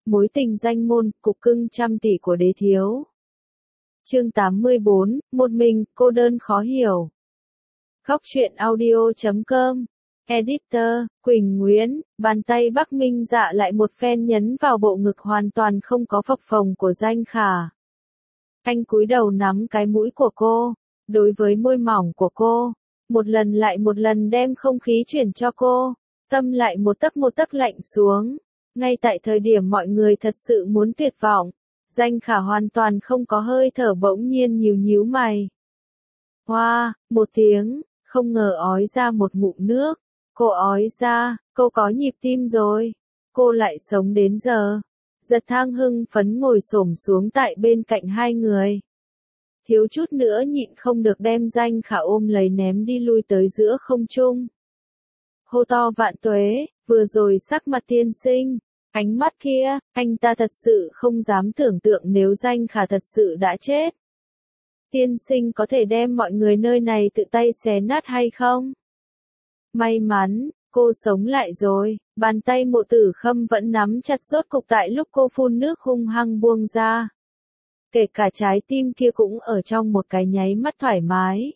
Mối tình danh môn, cục cưng trăm tỷ của đế thiếu. Chương 84, một mình, cô đơn khó hiểu. Góc truyện audio.com. Editor, Quỳnh Nguyễn, bàn tay Bắc Minh Dạ lại một phen nhấn vào bộ ngực hoàn toàn không có phập phồng của Danh Khả. Anh cúi đầu nắm cái mũi của cô, đối với môi mỏng của cô, một lần lại một lần đem không khí chuyển cho cô, tâm lại một tấc lạnh xuống. Ngay tại thời điểm mọi người thật sự muốn tuyệt vọng, Danh Khả hoàn toàn không có hơi thở, bỗng nhiên nhíu mày. Hoa, một tiếng, không ngờ ói ra một ngụm nước. Cô ói ra, cô có nhịp tim rồi. Cô lại sống đến giờ. Giật Thang hưng phấn ngồi xổm xuống tại bên cạnh hai người. Thiếu chút nữa nhịn không được đem Danh Khả ôm lấy ném đi lui tới giữa không trung. Hô to vạn tuế, vừa rồi sắc mặt tiên sinh. Ánh mắt kia, anh ta thật sự không dám tưởng tượng nếu Danh Khả thật sự đã chết. Tiên sinh có thể đem mọi người nơi này tự tay xé nát hay không? May mắn, cô sống lại rồi, bàn tay Mộ Tử Khâm vẫn nắm chặt rốt cục tại lúc cô phun nước hung hăng buông ra. Kể cả trái tim kia cũng ở trong một cái nháy mắt thoải mái.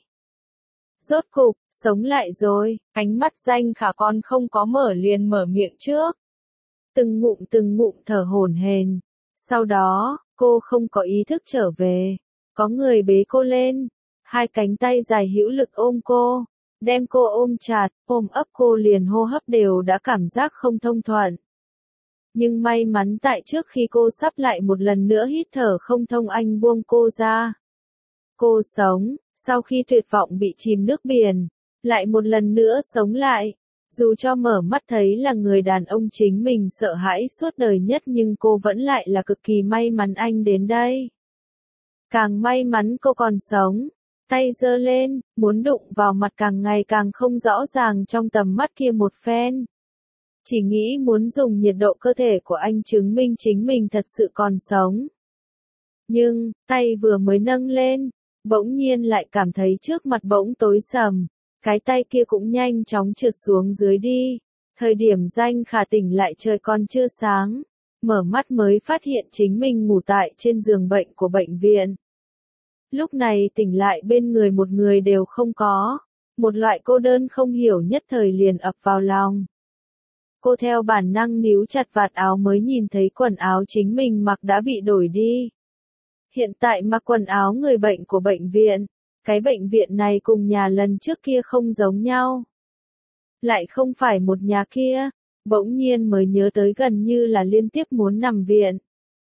Rốt cục, sống lại rồi, ánh mắt Danh Khả còn không có mở liền mở miệng trước. Từng ngụm thở hổn hển. Sau đó, cô không có ý thức trở về. Có người bế cô lên, hai cánh tay dài hữu lực ôm cô, đem cô ôm chặt, ôm ấp cô liền hô hấp đều đã cảm giác không thông thuận. Nhưng may mắn tại trước khi cô sắp lại một lần nữa hít thở không thông anh buông cô ra. Cô sống, sau khi tuyệt vọng bị chìm nước biển, lại một lần nữa sống lại. Dù cho mở mắt thấy là người đàn ông chính mình sợ hãi suốt đời nhất nhưng cô vẫn lại là cực kỳ may mắn anh đến đây. Càng may mắn cô còn sống, tay giơ lên, muốn đụng vào mặt càng ngày càng không rõ ràng trong tầm mắt kia một phen. Chỉ nghĩ muốn dùng nhiệt độ cơ thể của anh chứng minh chính mình thật sự còn sống. Nhưng, tay vừa mới nâng lên, bỗng nhiên lại cảm thấy trước mặt bỗng tối sầm, cái tay kia cũng nhanh chóng trượt xuống dưới đi. Thời điểm Danh Khả tỉnh lại trời còn chưa sáng, mở mắt mới phát hiện chính mình ngủ tại trên giường bệnh của bệnh viện. Lúc này tỉnh lại bên người một người đều không có, một loại cô đơn không hiểu nhất thời liền ập vào lòng. Cô theo bản năng níu chặt vạt áo mới nhìn thấy quần áo chính mình mặc đã bị đổi đi. Hiện tại mặc quần áo người bệnh của bệnh viện, cái bệnh viện này cùng nhà lần trước kia không giống nhau. Lại không phải một nhà kia, bỗng nhiên mới nhớ tới gần như là liên tiếp muốn nằm viện.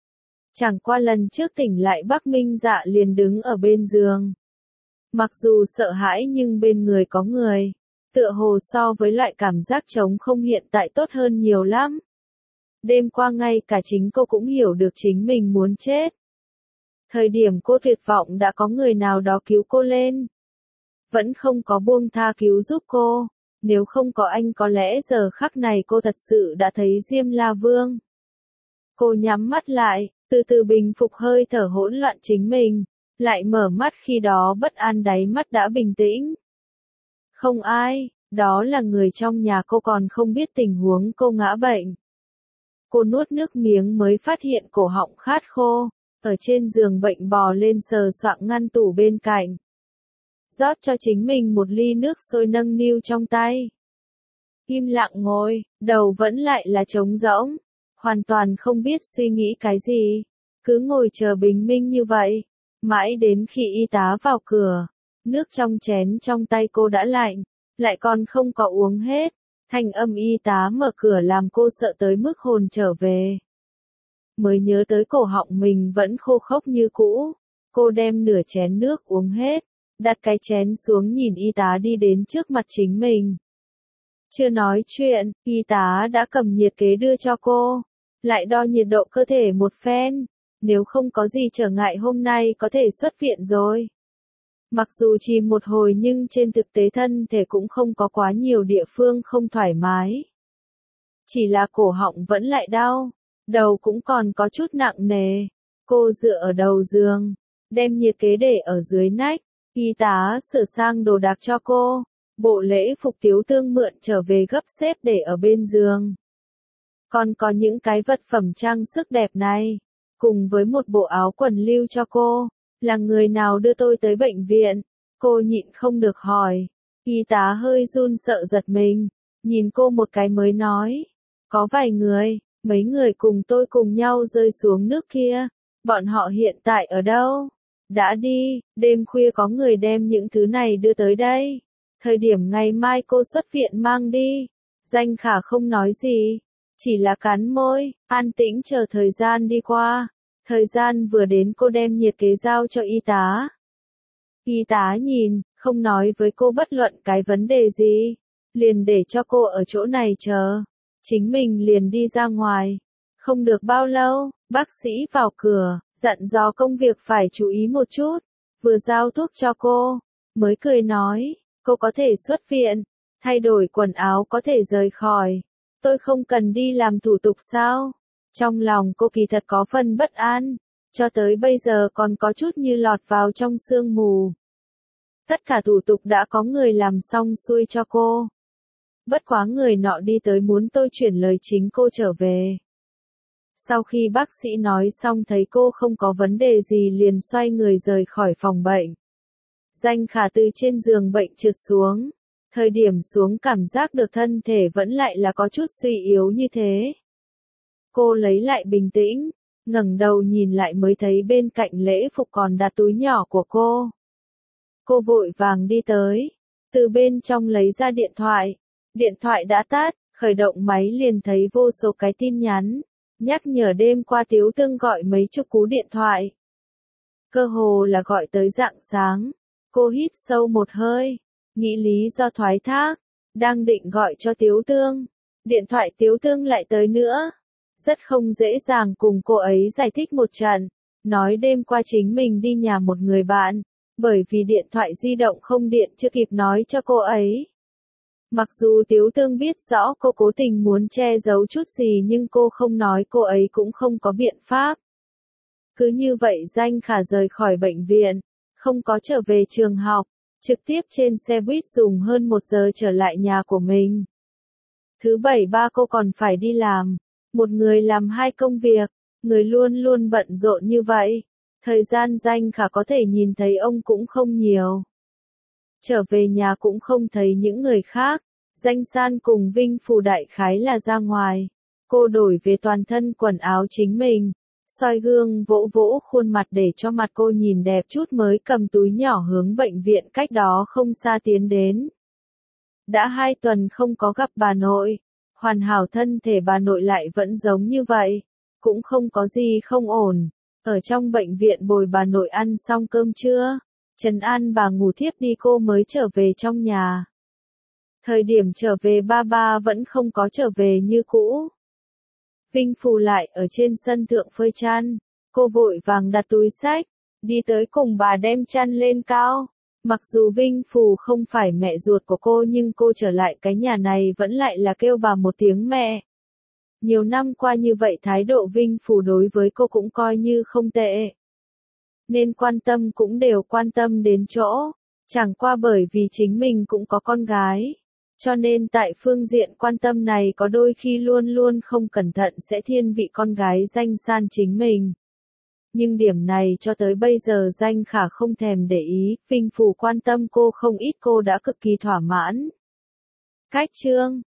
Chẳng qua lần trước tỉnh lại Bắc Minh Dạ liền đứng ở bên giường. Mặc dù sợ hãi nhưng bên người có người, tựa hồ so với loại cảm giác trống không hiện tại tốt hơn nhiều lắm. Đêm qua ngay cả chính cô cũng hiểu được chính mình muốn chết. Thời điểm cô tuyệt vọng đã có người nào đó cứu cô lên. Vẫn không có buông tha cứu giúp cô. Nếu không có anh có lẽ giờ khắc này cô thật sự đã thấy Diêm La Vương. Cô nhắm mắt lại, từ từ bình phục hơi thở hỗn loạn chính mình. Lại mở mắt khi đó bất an đáy mắt đã bình tĩnh. Không ai, đó là người trong nhà cô còn không biết tình huống cô ngã bệnh. Cô nuốt nước miếng mới phát hiện cổ họng khát khô. Ở trên giường bệnh bò lên sờ soạng ngăn tủ bên cạnh. Rót cho chính mình một ly nước sôi nâng niu trong tay. Im lặng ngồi, đầu vẫn lại là trống rỗng. Hoàn toàn không biết suy nghĩ cái gì. Cứ ngồi chờ bình minh như vậy. Mãi đến khi y tá vào cửa. Nước trong chén trong tay cô đã lạnh. Lại còn không có uống hết. Thanh âm y tá mở cửa làm cô sợ tới mức hồn trở về. Mới nhớ tới cổ họng mình vẫn khô khốc như cũ. Cô đem nửa chén nước uống hết. Đặt cái chén xuống nhìn y tá đi đến trước mặt chính mình. Chưa nói chuyện, y tá đã cầm nhiệt kế đưa cho cô. Lại đo nhiệt độ cơ thể một phen. Nếu không có gì trở ngại hôm nay có thể xuất viện rồi. Mặc dù chỉ một hồi nhưng trên thực tế thân thể cũng không có quá nhiều địa phương không thoải mái. Chỉ là cổ họng vẫn lại đau. Đầu cũng còn có chút nặng nề. Cô dựa ở đầu giường. Đem nhiệt kế để ở dưới nách. Y tá sửa sang đồ đạc cho cô. Bộ lễ phục Tiếu Tương mượn trở về gấp xếp để ở bên giường. Còn có những cái vật phẩm trang sức đẹp này, cùng với một bộ áo quần lưu cho cô. Là người nào đưa tôi tới bệnh viện? Cô nhịn không được hỏi. Y tá hơi run sợ giật mình, nhìn cô một cái mới nói. Có vài người, mấy người cùng tôi cùng nhau rơi xuống nước kia. Bọn họ hiện tại ở đâu? Đã đi, đêm khuya có người đem những thứ này đưa tới đây. Thời điểm ngày mai cô xuất viện mang đi. Danh Khả không nói gì, chỉ là cắn môi, an tĩnh chờ thời gian đi qua. Thời gian vừa đến cô đem nhiệt kế giao cho y tá. Y tá nhìn, không nói với cô bất luận cái vấn đề gì. Liền để cho cô ở chỗ này chờ. Chính mình liền đi ra ngoài. Không được bao lâu, bác sĩ vào cửa, dặn dò công việc phải chú ý một chút. Vừa giao thuốc cho cô, mới cười nói, cô có thể xuất viện, thay đổi quần áo có thể rời khỏi. Tôi không cần đi làm thủ tục sao? Trong lòng cô kỳ thật có phần bất an, cho tới bây giờ còn có chút như lọt vào trong sương mù. Tất cả thủ tục đã có người làm xong xuôi cho cô. Bất quá người nọ đi tới muốn tôi chuyển lời chính cô trở về. Sau khi bác sĩ nói xong thấy cô không có vấn đề gì liền xoay người rời khỏi phòng bệnh. Danh Khả từ trên giường bệnh trượt xuống. Thời điểm xuống cảm giác được thân thể vẫn lại là có chút suy yếu như thế. Cô lấy lại bình tĩnh, ngẩng đầu nhìn lại mới thấy bên cạnh lễ phục còn đặt túi nhỏ của cô. Cô vội vàng đi tới, từ bên trong lấy ra điện thoại. Điện thoại đã tắt, khởi động máy liền thấy vô số cái tin nhắn. Nhắc nhở đêm qua Tiếu Tương gọi mấy chục cú điện thoại. Cơ hồ là gọi tới rạng sáng. Cô hít sâu một hơi, nghĩ lý do thoái thác, đang định gọi cho Tiếu Tương. Điện thoại Tiếu Tương lại tới nữa. Rất không dễ dàng cùng cô ấy giải thích một trận. Nói đêm qua chính mình đi nhà một người bạn, bởi vì điện thoại di động không điện chưa kịp nói cho cô ấy. Mặc dù Tiếu Tương biết rõ cô cố tình muốn che giấu chút gì nhưng cô không nói cô ấy cũng không có biện pháp. Cứ như vậy Danh Khả rời khỏi bệnh viện, không có trở về trường học, trực tiếp trên xe buýt dùng hơn 1 giờ trở lại nhà của mình. Thứ bảy ba cô còn phải đi làm, một người làm 2 công việc, người luôn luôn bận rộn như vậy. Thời gian Danh Khả có thể nhìn thấy ông cũng không nhiều. Trở về nhà cũng không thấy những người khác, Danh San cùng Vinh Phù đại khái là ra ngoài. Cô đổi về toàn thân quần áo chính mình, soi gương vỗ vỗ khuôn mặt để cho mặt cô nhìn đẹp chút mới cầm túi nhỏ hướng bệnh viện cách đó không xa tiến đến. Đã 2 tuần không có gặp bà nội, hoàn hảo thân thể bà nội lại vẫn giống như vậy, cũng không có gì không ổn. Ở trong bệnh viện bồi bà nội ăn xong cơm trưa, trấn an bà ngủ thiếp đi cô mới trở về trong nhà. Thời điểm trở về ba vẫn không có trở về như cũ. Vinh Phù lại ở trên sân thượng phơi chăn, cô vội vàng đặt túi xách, đi tới cùng bà đem chăn lên cao. Mặc dù Vinh Phù không phải mẹ ruột của cô nhưng cô trở lại cái nhà này vẫn lại là kêu bà một tiếng mẹ. Nhiều năm qua như vậy thái độ Vinh Phù đối với cô cũng coi như không tệ. Nên quan tâm cũng đều quan tâm đến chỗ, chẳng qua bởi vì chính mình cũng có con gái. Cho nên tại phương diện quan tâm này có đôi khi luôn luôn không cẩn thận sẽ thiên vị con gái Danh San chính mình. Nhưng điểm này cho tới bây giờ Danh Khả không thèm để ý, Vinh Phù quan tâm cô không ít cô đã cực kỳ thỏa mãn. Cách chương